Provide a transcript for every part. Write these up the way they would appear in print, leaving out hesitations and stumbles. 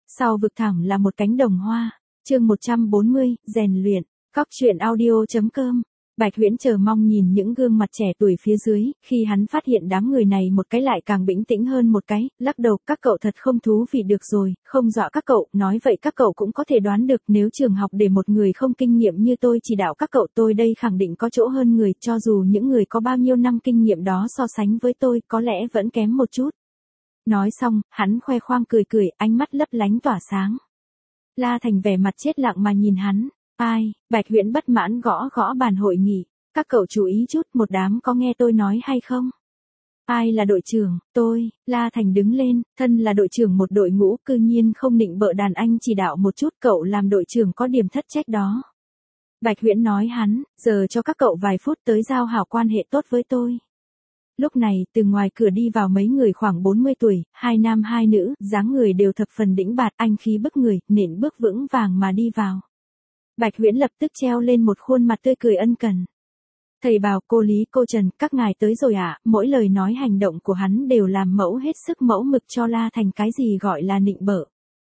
Sau vực thẳm là một cánh đồng hoa. Chương 140, rèn luyện. Cóc truyện audio.com. Bạch Huyễn chờ mong nhìn những gương mặt trẻ tuổi phía dưới, khi hắn phát hiện đám người này một cái lại càng bình tĩnh hơn một cái, lắc đầu, các cậu thật không thú vị được rồi, không dọa các cậu, nói vậy các cậu cũng có thể đoán được nếu trường học để một người không kinh nghiệm như tôi chỉ đạo các cậu, tôi đây khẳng định có chỗ hơn người, cho dù những người có bao nhiêu năm kinh nghiệm đó so sánh với tôi, có lẽ vẫn kém một chút. Nói xong, hắn khoe khoang cười cười, ánh mắt lấp lánh tỏa sáng. La Thành vẻ mặt chết lặng mà nhìn hắn. Ai? Bạch Huyễn bất mãn gõ gõ bàn hội nghị. Các cậu chú ý chút, một đám có nghe tôi nói hay không? Ai là đội trưởng? Tôi. La Thành đứng lên, thân là đội trưởng một đội ngũ, cư nhiên không nịnh bợ đàn anh chỉ đạo một chút, cậu làm đội trưởng có điểm thất trách đó. Bạch Huyễn nói hắn, giờ cho các cậu vài phút tới giao hảo quan hệ tốt với tôi. Lúc này, từ ngoài cửa đi vào mấy người khoảng 40 tuổi, hai nam hai nữ, dáng người đều thập phần đĩnh bạt, anh khí bức người, nện bước vững vàng mà đi vào. Bạch Huyễn lập tức treo lên một khuôn mặt tươi cười ân cần. Thầy Bảo, cô Lý, cô Trần, các ngài tới rồi ạ. Mỗi lời nói hành động của hắn đều làm mẫu hết sức mẫu mực cho La Thành cái gì gọi là nịnh bợ.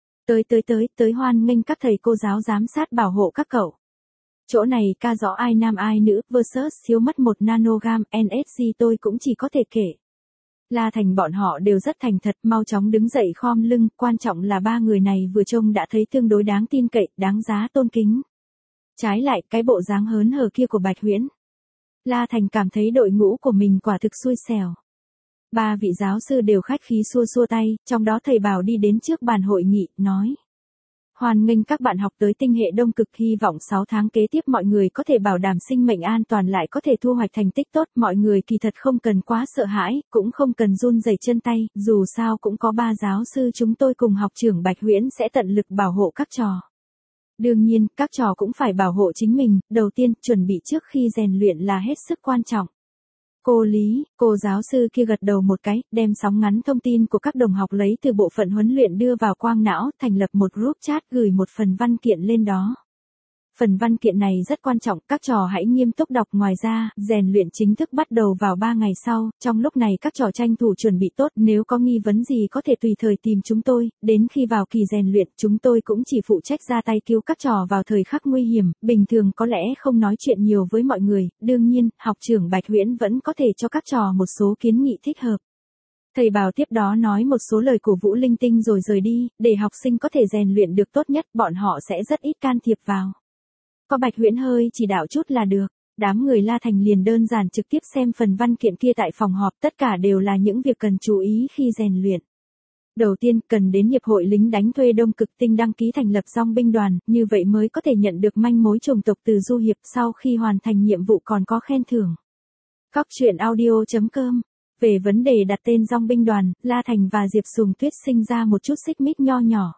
Tới hoan nghênh các thầy cô giáo giám sát bảo hộ các cậu. Chỗ này ca rõ ai nam ai nữ, versus thiếu mất 1 nanogam, NSG tôi cũng chỉ có thể kể. La Thành bọn họ đều rất thành thật, mau chóng đứng dậy khom lưng, quan trọng là ba người này vừa trông đã thấy tương đối đáng tin cậy, đáng giá tôn kính. Trái lại, cái bộ dáng hớn hở kia của Bạch Huyễn. La Thành cảm thấy đội ngũ của mình quả thực xui xẻo. Ba vị giáo sư đều khách khí xua xua tay, trong đó thầy Bảo đi đến trước bàn hội nghị, nói. Hoan nghênh các bạn học tới tinh hệ Đông Cực, hy vọng 6 tháng kế tiếp mọi người có thể bảo đảm sinh mệnh an toàn lại có thể thu hoạch thành tích tốt. Mọi người kỳ thật không cần quá sợ hãi, cũng không cần run rẩy chân tay, dù sao cũng có 3 giáo sư chúng tôi cùng học trưởng Bạch Huyễn sẽ tận lực bảo hộ các trò. Đương nhiên, các trò cũng phải bảo hộ chính mình, đầu tiên, chuẩn bị trước khi rèn luyện là hết sức quan trọng. Cô Lý, cô giáo sư kia gật đầu một cái, đem sóng ngắn thông tin của các đồng học lấy từ bộ phận huấn luyện đưa vào quang não, thành lập một group chat gửi một phần văn kiện lên đó. Phần văn kiện này rất quan trọng, các trò hãy nghiêm túc đọc, ngoài ra, rèn luyện chính thức bắt đầu vào 3 ngày sau, trong lúc này các trò tranh thủ chuẩn bị tốt, nếu có nghi vấn gì có thể tùy thời tìm chúng tôi, đến khi vào kỳ rèn luyện, chúng tôi cũng chỉ phụ trách ra tay cứu các trò vào thời khắc nguy hiểm, bình thường có lẽ không nói chuyện nhiều với mọi người, đương nhiên, học trưởng Bạch Huyễn vẫn có thể cho các trò một số kiến nghị thích hợp. Thầy Bảo tiếp đó nói một số lời cổ vũ linh tinh rồi rời đi, để học sinh có thể rèn luyện được tốt nhất, bọn họ sẽ rất ít can thiệp vào. Có Bạch Huyễn hơi chỉ đạo chút là được. Đám người La Thành liền đơn giản trực tiếp xem phần văn kiện kia tại phòng họp, tất cả đều là những việc cần chú ý khi rèn luyện. Đầu tiên, cần đến Hiệp hội lính đánh thuê Đông Cực Tinh đăng ký thành lập dong binh đoàn, như vậy mới có thể nhận được manh mối chủng tộc từ du hiệp, sau khi hoàn thành nhiệm vụ còn có khen thưởng. Cóc truyện audio.com. Về vấn đề đặt tên dong binh đoàn, La Thành và Diệp Sùng Tuyết sinh ra một chút xích mích nho nhỏ.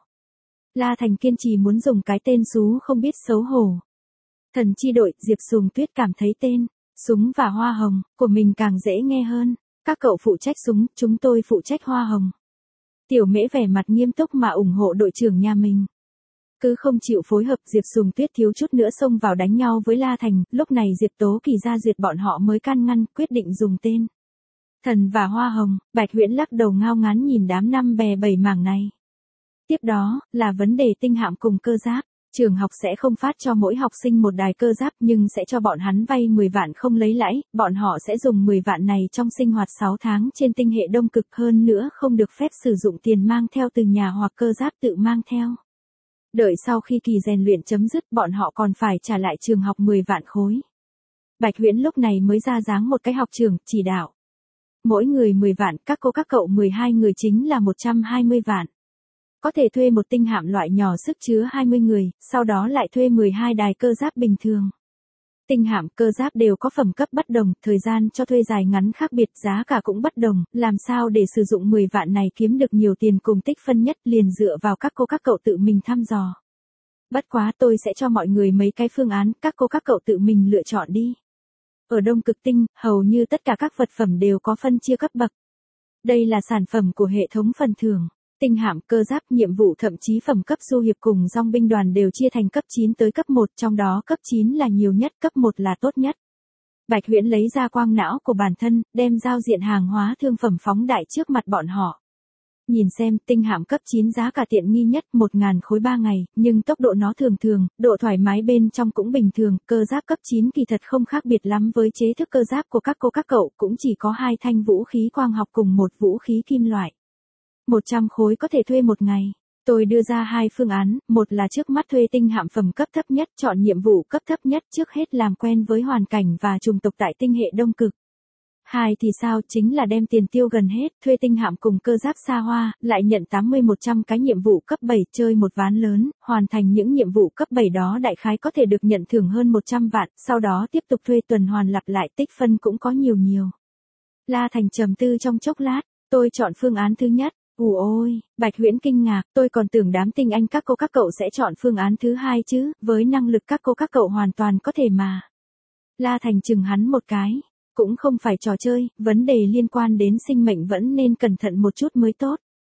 La Thành kiên trì muốn dùng cái tên xú không biết xấu hổ. Thần chi đội, Diệp Sùng Tuyết cảm thấy tên súng và hoa hồng của mình càng dễ nghe hơn. Các cậu phụ trách súng, chúng tôi phụ trách hoa hồng. Tiểu Mễ vẻ mặt nghiêm túc mà ủng hộ đội trưởng nhà mình. Cứ không chịu phối hợp, Diệp Sùng Tuyết thiếu chút nữa xông vào đánh nhau với La Thành, lúc này Diệp Tố Kỳ ra duyệt bọn họ mới can ngăn, quyết định dùng tên Thần và Hoa Hồng. Bạch Huyễn lắc đầu ngao ngán nhìn đám năm bè bảy mảng này. Tiếp đó, là vấn đề tinh hạm cùng cơ giáp. Trường học sẽ không phát cho mỗi học sinh một đài cơ giáp nhưng sẽ cho bọn hắn vay 10 vạn không lấy lãi, bọn họ sẽ dùng 10 vạn này trong sinh hoạt 6 tháng trên tinh hệ Đông Cực, hơn nữa không được phép sử dụng tiền mang theo từ nhà hoặc cơ giáp tự mang theo. Đợi sau khi kỳ rèn luyện chấm dứt, bọn họ còn phải trả lại trường học 10 vạn khối. Bạch Huyễn lúc này mới ra dáng một cái học trưởng, chỉ đạo. Mỗi người 10 vạn, các cô các cậu 12 người chính là 120 vạn. Có thể thuê một tinh hạm loại nhỏ sức chứa 20 người, sau đó lại thuê 12 đài cơ giáp bình thường. Tinh hạm, cơ giáp đều có phẩm cấp bất đồng, thời gian cho thuê dài ngắn khác biệt, giá cả cũng bất đồng, làm sao để sử dụng 10 vạn này kiếm được nhiều tiền cùng tích phân nhất, liền dựa vào các cô các cậu tự mình thăm dò. Bất quá tôi sẽ cho mọi người mấy cái phương án, các cô các cậu tự mình lựa chọn đi. Ở Đông Cực Tinh, hầu như tất cả các vật phẩm đều có phân chia cấp bậc. Đây là sản phẩm của hệ thống phần thưởng. Tinh hạm, cơ giáp, nhiệm vụ thậm chí phẩm cấp du hiệp cùng dong binh đoàn đều chia thành cấp 9 tới cấp 1, trong đó cấp 9 là nhiều nhất, cấp 1 là tốt nhất. Bạch Huyễn lấy ra quang não của bản thân, đem giao diện hàng hóa thương phẩm phóng đại trước mặt bọn họ. Nhìn xem, tinh hạm cấp 9 giá cả tiện nghi nhất 1.000 khối 3 ngày, nhưng tốc độ nó thường thường, độ thoải mái bên trong cũng bình thường, cơ giáp cấp 9 kỳ thật không khác biệt lắm với chế thức cơ giáp của các cậu, cũng chỉ có 2 thanh vũ khí quang học cùng một vũ khí kim loại. 100 khối có thể thuê một ngày. Tôi đưa ra 2 phương án, một là trước mắt thuê tinh hạm phẩm cấp thấp nhất, chọn nhiệm vụ cấp thấp nhất trước hết làm quen với hoàn cảnh và chủng tộc tại tinh hệ Đông Cực. 2 thì sao, chính là đem tiền tiêu gần hết, thuê tinh hạm cùng cơ giáp xa hoa, lại nhận 80-100 cái nhiệm vụ cấp 7, chơi một ván lớn, hoàn thành những nhiệm vụ cấp 7 đó đại khái có thể được nhận thưởng hơn 100 vạn, sau đó tiếp tục thuê tuần hoàn lặp lại, tích phân cũng có nhiều. La Thành trầm tư trong chốc lát, tôi chọn phương án thứ nhất. Ôi, Bạch Huyễn kinh ngạc, tôi còn tưởng đám tinh anh các cậu sẽ chọn phương án thứ 2 chứ, với năng lực các cậu hoàn toàn có thể mà. La Thành chừng hắn một cái. Cũng không phải trò chơi, vấn đề liên quan đến sinh mệnh vẫn nên cẩn thận một chút mới tốt.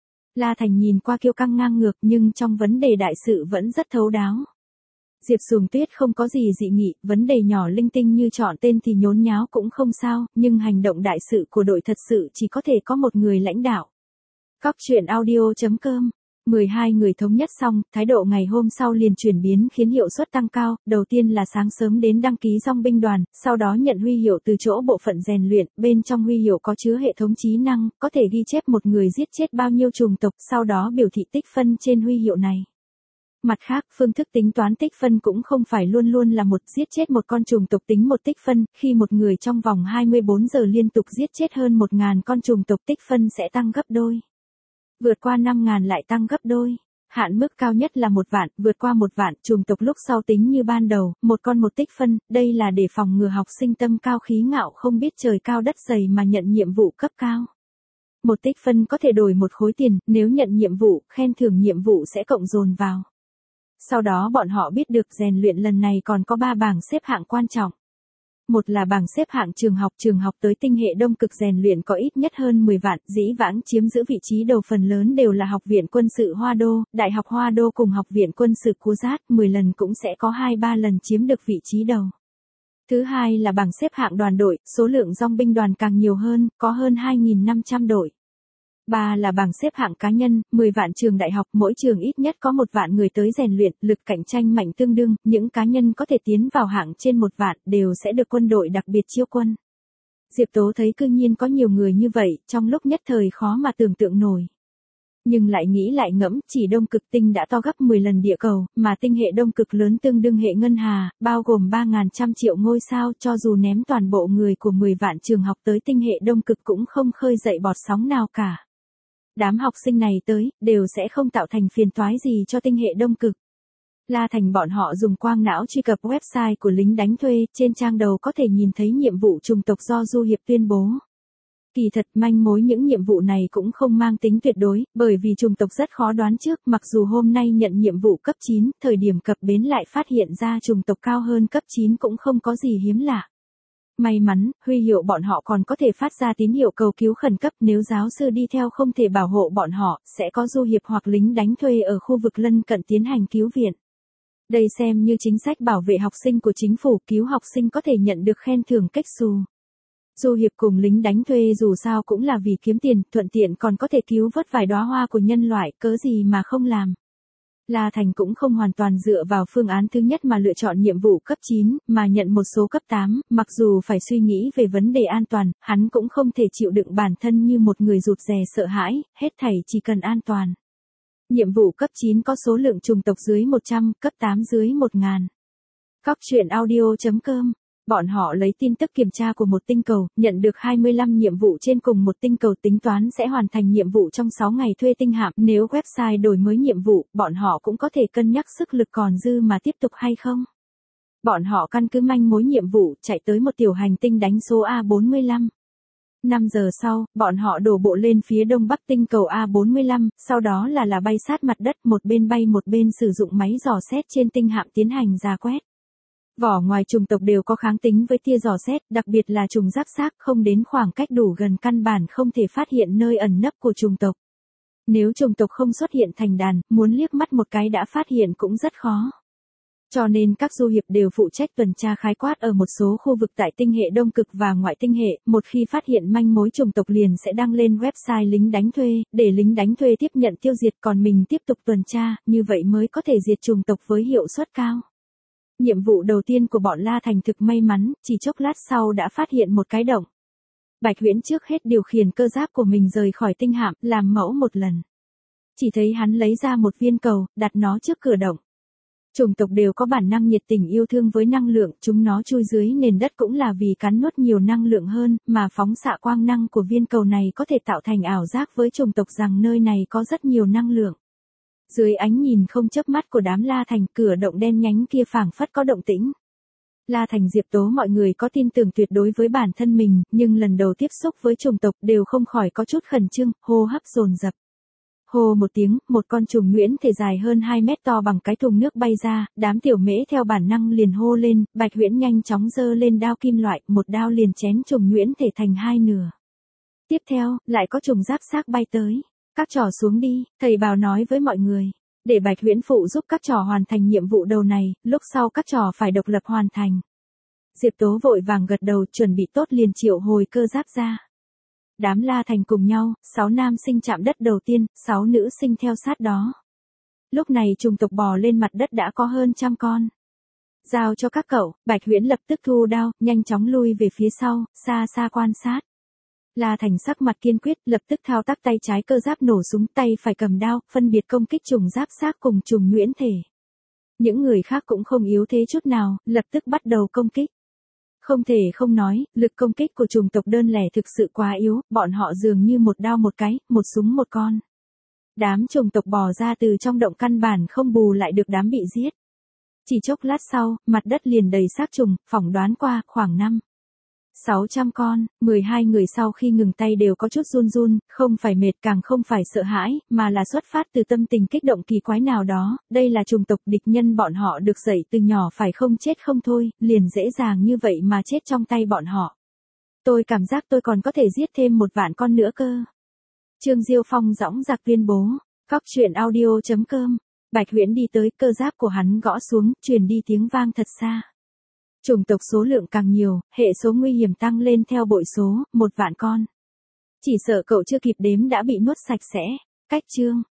La Thành nhìn qua kiêu căng ngang ngược nhưng trong vấn đề đại sự vẫn rất thấu đáo. Diệp Sùng Tuyết không có gì dị nghị, vấn đề nhỏ linh tinh như chọn tên thì nhốn nháo cũng không sao, nhưng hành động đại sự của đội thật sự chỉ có thể có một người lãnh đạo. Cóc truyện audio.com 12 người thống nhất xong, thái độ ngày hôm sau liền chuyển biến khiến hiệu suất tăng cao, đầu tiên là sáng sớm đến đăng ký dong binh đoàn, sau đó nhận huy hiệu từ chỗ bộ phận rèn luyện, bên trong huy hiệu có chứa hệ thống trí năng, có thể ghi chép một người giết chết bao nhiêu chủng tộc, sau đó biểu thị tích phân trên huy hiệu này. Mặt khác, phương thức tính toán tích phân cũng không phải luôn là một giết chết một con chủng tộc tính một tích phân, khi một người trong vòng 24 giờ liên tục giết chết hơn 1.000 con chủng tộc tích phân sẽ tăng gấp đôi. Vượt qua 5.000 lại tăng gấp đôi. Hạn mức cao nhất là 1 vạn, vượt qua 1 vạn, chủng tộc lúc sau tính như ban đầu, một con một tích phân, đây là để phòng ngừa học sinh tâm cao khí ngạo không biết trời cao đất dày mà nhận nhiệm vụ cấp cao. Một tích phân có thể đổi một khối tiền, nếu nhận nhiệm vụ, khen thưởng nhiệm vụ sẽ cộng dồn vào. Sau đó bọn họ biết được rèn luyện lần này còn có 3 bảng xếp hạng quan trọng. Một là bảng xếp hạng trường học tới tinh hệ Đông Cực rèn luyện có ít nhất hơn 10 vạn, dĩ vãng chiếm giữ vị trí đầu phần lớn đều là Học viện Quân sự Hoa Đô, Đại học Hoa Đô cùng Học viện Quân sự Cú Giát, 10 lần cũng sẽ có 2-3 lần chiếm được vị trí đầu. Thứ hai là bảng xếp hạng đoàn đội, số lượng dong binh đoàn càng nhiều hơn, có hơn 2.500 đội. 3 là bảng xếp hạng cá nhân, 10 vạn trường đại học, mỗi trường ít nhất có 1 vạn người tới rèn luyện, lực cạnh tranh mạnh tương đương, những cá nhân có thể tiến vào hạng trên 1 vạn đều sẽ được quân đội đặc biệt chiêu quân. Diệp Tố thấy cư nhiên có nhiều người như vậy, trong lúc nhất thời khó mà tưởng tượng nổi. Nhưng lại nghĩ lại ngẫm, chỉ Đông Cực tinh đã to gấp 10 lần địa cầu, mà tinh hệ Đông Cực lớn tương đương hệ ngân hà, bao gồm 3.100 triệu ngôi sao, cho dù ném toàn bộ người của 10 vạn trường học tới tinh hệ Đông Cực cũng không khơi dậy bọt sóng nào cả. Đám học sinh này tới, đều sẽ không tạo thành phiền toái gì cho tinh hệ Đông Cực. La Thành bọn họ dùng quang não truy cập website của lính đánh thuê, trên trang đầu có thể nhìn thấy nhiệm vụ chủng tộc do Du Hiệp tuyên bố. Kỳ thật manh mối những nhiệm vụ này cũng không mang tính tuyệt đối, bởi vì chủng tộc rất khó đoán trước, mặc dù hôm nay nhận nhiệm vụ cấp 9, thời điểm cập bến lại phát hiện ra chủng tộc cao hơn cấp 9 cũng không có gì hiếm lạ. May mắn, huy hiệu bọn họ còn có thể phát ra tín hiệu cầu cứu khẩn cấp, nếu giáo sư đi theo không thể bảo hộ bọn họ, sẽ có du hiệp hoặc lính đánh thuê ở khu vực lân cận tiến hành cứu viện. Đây xem như chính sách bảo vệ học sinh của chính phủ, cứu học sinh có thể nhận được khen thưởng cách xù. Du hiệp cùng lính đánh thuê dù sao cũng là vì kiếm tiền, thuận tiện còn có thể cứu vớt vài đóa hoa của nhân loại, cớ gì mà không làm. La Thành cũng không hoàn toàn dựa vào phương án thứ nhất mà lựa chọn nhiệm vụ cấp 9, mà nhận một số cấp 8, mặc dù phải suy nghĩ về vấn đề an toàn, hắn cũng không thể chịu đựng bản thân như một người rụt rè sợ hãi, hết thảy chỉ cần an toàn. Nhiệm vụ cấp 9 có số lượng chủng tộc dưới 100, cấp 8 dưới 1.000. Cóc truyện audio.com Bọn họ lấy tin tức kiểm tra của một tinh cầu, nhận được 25 nhiệm vụ trên cùng một tinh cầu, tính toán sẽ hoàn thành nhiệm vụ trong 6 ngày thuê tinh hạm. Nếu website đổi mới nhiệm vụ, bọn họ cũng có thể cân nhắc sức lực còn dư mà tiếp tục hay không. Bọn họ căn cứ manh mối nhiệm vụ, chạy tới một tiểu hành tinh đánh số A45. 5 giờ sau, bọn họ đổ bộ lên phía đông bắc tinh cầu A45, sau đó là bay sát mặt đất, một bên bay một bên sử dụng máy dò xét trên tinh hạm tiến hành rà quét. Vỏ ngoài chủng tộc đều có kháng tính với tia dò xét, đặc biệt là trùng giáp xác, không đến khoảng cách đủ gần căn bản không thể phát hiện nơi ẩn nấp của chủng tộc. Nếu chủng tộc không xuất hiện thành đàn, muốn liếc mắt một cái đã phát hiện cũng rất khó. Cho nên các du hiệp đều phụ trách tuần tra khái quát ở một số khu vực tại tinh hệ đông cực và ngoại tinh hệ, một khi phát hiện manh mối chủng tộc liền sẽ đăng lên website lính đánh thuê, để lính đánh thuê tiếp nhận tiêu diệt, còn mình tiếp tục tuần tra, như vậy mới có thể diệt chủng tộc với hiệu suất cao. Nhiệm vụ đầu tiên của bọn La Thành thực may mắn, chỉ chốc lát sau đã phát hiện một cái động. Bạch Huyễn trước hết điều khiển cơ giáp của mình rời khỏi tinh hạm, làm mẫu một lần. Chỉ thấy hắn lấy ra một viên cầu, đặt nó trước cửa động. Chủng tộc đều có bản năng nhiệt tình yêu thương với năng lượng, chúng nó chui dưới nền đất cũng là vì cắn nuốt nhiều năng lượng hơn, mà phóng xạ quang năng của viên cầu này có thể tạo thành ảo giác với chủng tộc rằng nơi này có rất nhiều năng lượng. Dưới ánh nhìn không chớp mắt của đám La Thành, cửa động đen nhánh kia phảng phất có động tĩnh. La Thành, Diệp Tố mọi người có tin tưởng tuyệt đối với bản thân mình, nhưng lần đầu tiếp xúc với chủng tộc đều không khỏi có chút khẩn trương, hô hấp dồn dập. Hô một tiếng, một con trùng nhuyễn thể dài hơn 2 mét to bằng cái thùng nước bay ra, đám tiểu mễ theo bản năng liền hô lên, Bạch Huyễn nhanh chóng giơ lên đao kim loại, một đao liền chém trùng nhuyễn thể thành hai nửa. Tiếp theo, lại có trùng giáp xác bay tới. Các trò xuống đi, thầy Bào nói với mọi người. Để Bạch Huyễn phụ giúp các trò hoàn thành nhiệm vụ đầu này, lúc sau các trò phải độc lập hoàn thành. Diệp Tố vội vàng gật đầu, chuẩn bị tốt liền triệu hồi cơ giáp ra. Đám La Thành cùng nhau, 6 nam sinh chạm đất đầu tiên, 6 nữ sinh theo sát đó. Lúc này chủng tộc bò lên mặt đất đã có hơn 100 con. Giao cho các cậu, Bạch Huyễn lập tức thu đao, nhanh chóng lui về phía sau, xa xa quan sát. La Thành sắc mặt kiên quyết, lập tức thao tác tay trái cơ giáp nổ súng, tay phải cầm đao, phân biệt công kích trùng giáp xác cùng trùng nhuyễn thể. Những người khác cũng không yếu thế chút nào, lập tức bắt đầu công kích. Không thể không nói, lực công kích của chủng tộc đơn lẻ thực sự quá yếu, bọn họ dường như một đao một cái, một súng một con. Đám chủng tộc bò ra từ trong động căn bản không bù lại được đám bị giết. Chỉ chốc lát sau, mặt đất liền đầy xác trùng, phỏng đoán qua, khoảng 600 con, 12 người sau khi ngừng tay đều có chút run run, không phải mệt càng không phải sợ hãi, mà là xuất phát từ tâm tình kích động kỳ quái nào đó, đây là chủng tộc địch nhân bọn họ được dạy từ nhỏ phải không chết không thôi, liền dễ dàng như vậy mà chết trong tay bọn họ. Tôi cảm giác tôi còn có thể giết thêm 1 vạn con nữa cơ. Trương Diêu Phong dõng dạc tuyên bố, Cóc truyện audio.com, Bạch Huyễn đi tới, cơ giáp của hắn gõ xuống, truyền đi tiếng vang thật xa. Chủng tộc số lượng càng nhiều, hệ số nguy hiểm tăng lên theo bội số, 1 vạn con. Chỉ sợ cậu chưa kịp đếm đã bị nuốt sạch sẽ. Cách chương